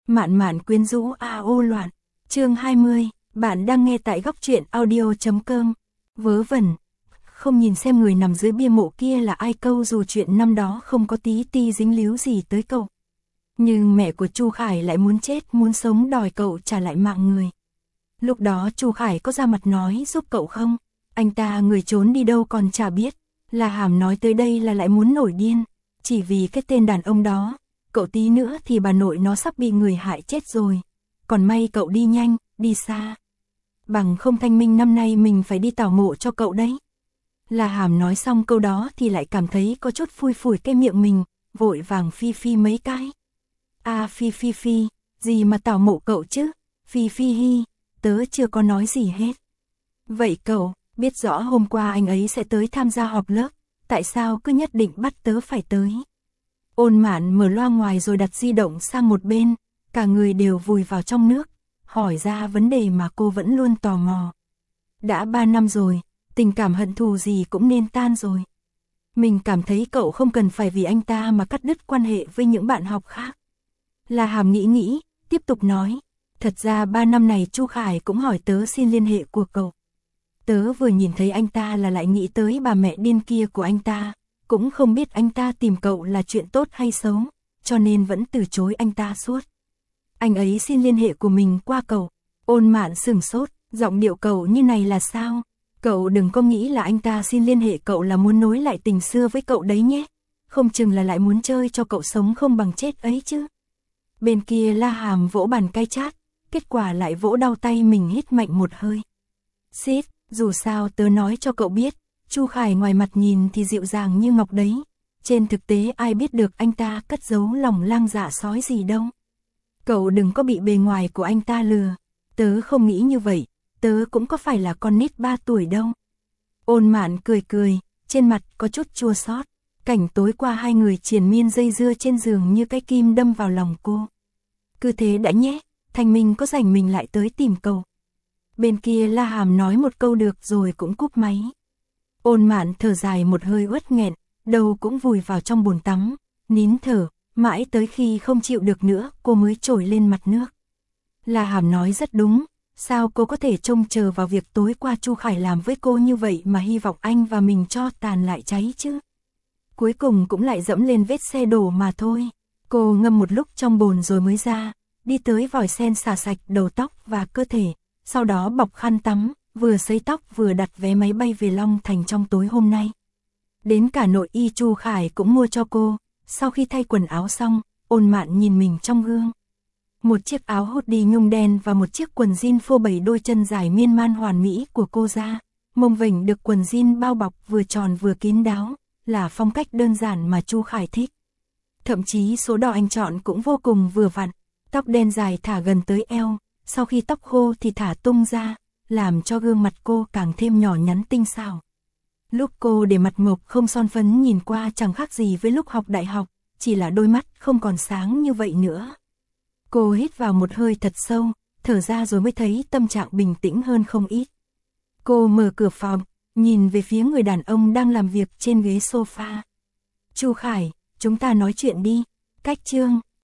Mạn mạn quyến rũ ô loạn. Chương 20, bạn đang nghe tại góc truyện audio.com. Vớ vẩn, không nhìn xem người nằm dưới bia mộ kia là ai câu dù chuyện năm đó không có tí ti dính líu gì tới cậu. Nhưng mẹ của Chu Khải lại muốn chết muốn sống đòi cậu trả lại mạng người. Lúc đó Chu Khải có ra mặt nói giúp cậu không? Anh ta người trốn đi đâu còn chả biết. La Hàm nói tới đây là lại muốn nổi điên. Chỉ vì cái tên đàn ông đó, cậu tí nữa thì bà nội nó sắp bị người hại chết rồi. Còn may cậu đi nhanh, đi xa. Bằng không Thanh Minh năm nay mình phải đi tảo mộ cho cậu đấy. La Hàm nói xong câu đó thì lại cảm thấy có chút phui phủi cái miệng mình, vội vàng phi phi mấy cái. Phi phi phi, gì mà tảo mộ cậu chứ? Phi phi hi, tớ chưa có nói gì hết. Vậy cậu, biết rõ hôm qua anh ấy sẽ tới tham gia họp lớp, tại sao cứ nhất định bắt tớ phải tới? Ôn Mạn mở loa ngoài rồi đặt di động sang một bên, cả người đều vùi vào trong nước, hỏi ra vấn đề mà cô vẫn luôn tò mò. Đã 3 năm rồi, tình cảm hận thù gì cũng nên tan rồi. Mình cảm thấy cậu không cần phải vì anh ta mà cắt đứt quan hệ với những bạn học khác. La Hàm nghĩ, tiếp tục nói, thật ra 3 năm này Chu Khải cũng hỏi tớ xin liên hệ của cậu. Tớ vừa nhìn thấy anh ta là lại nghĩ tới bà mẹ điên kia của anh ta, cũng không biết anh ta tìm cậu là chuyện tốt hay xấu, cho nên vẫn từ chối anh ta suốt. Anh ấy xin liên hệ của mình qua cậu. Ôn Mạn sửng sốt, giọng điệu cậu như này là sao? Cậu đừng có nghĩ là anh ta xin liên hệ cậu là muốn nối lại tình xưa với cậu đấy nhé. Không chừng là lại muốn chơi cho cậu sống không bằng chết ấy chứ. Bên kia La Hàm vỗ bàn cay chát, kết quả lại vỗ đau tay mình hít mạnh một hơi. Xít, dù sao tớ nói cho cậu biết, Chu Khải ngoài mặt nhìn thì dịu dàng như ngọc đấy. Trên thực tế ai biết được anh ta cất giấu lòng lang dạ sói gì đâu. Cậu đừng có bị bề ngoài của anh ta lừa. Tớ không nghĩ như vậy, tớ cũng có phải là con nít 3 tuổi đâu. Ôn Mạn cười, trên mặt có chút chua xót. Cảnh tối qua hai người triền miên dây dưa trên giường như cái kim đâm vào lòng cô. Cứ thế đã nhé, Thanh Minh có rảnh mình lại tới tìm cậu. Bên kia La Hàm nói một câu được rồi cũng cúp máy. Ôn Mạn thở dài một hơi uất nghẹn, đầu cũng vùi vào trong bồn tắm, nín thở, mãi tới khi không chịu được nữa cô mới trồi lên mặt nước. La Hàm nói rất đúng, sao cô có thể trông chờ vào việc tối qua Chu Khải làm với cô như vậy mà hy vọng anh và mình cho tàn lại cháy chứ. Cuối cùng cũng lại dẫm lên vết xe đổ mà thôi. Cô ngâm một lúc trong bồn rồi mới ra, đi tới vòi sen xả sạch đầu tóc và cơ thể, sau đó bọc khăn tắm, vừa sấy tóc vừa đặt vé máy bay về Long Thành trong tối hôm nay. Đến cả nội y Chu Khải cũng mua cho cô. Sau khi thay quần áo xong, Ôn Mạn nhìn mình trong gương. Một chiếc áo hoodie nhung đen và một chiếc quần jean phô bày đôi chân dài miên man hoàn mỹ của cô ra. Mông vểnh được quần jean bao bọc vừa tròn vừa kín đáo, là phong cách đơn giản mà Chu Khải thích. Thậm chí số đỏ anh chọn cũng vô cùng vừa vặn, tóc đen dài thả gần tới eo, sau khi tóc khô thì thả tung ra, làm cho gương mặt cô càng thêm nhỏ nhắn tinh xảo. Lúc cô để mặt mộc không son phấn nhìn qua chẳng khác gì với lúc học đại học, chỉ là đôi mắt không còn sáng như vậy nữa. Cô hít vào một hơi thật sâu, thở ra rồi mới thấy tâm trạng bình tĩnh hơn không ít. Cô mở cửa phòng, nhìn về phía người đàn ông đang làm việc trên ghế sofa. Chu Khải, chúng ta nói chuyện đi. Cách chương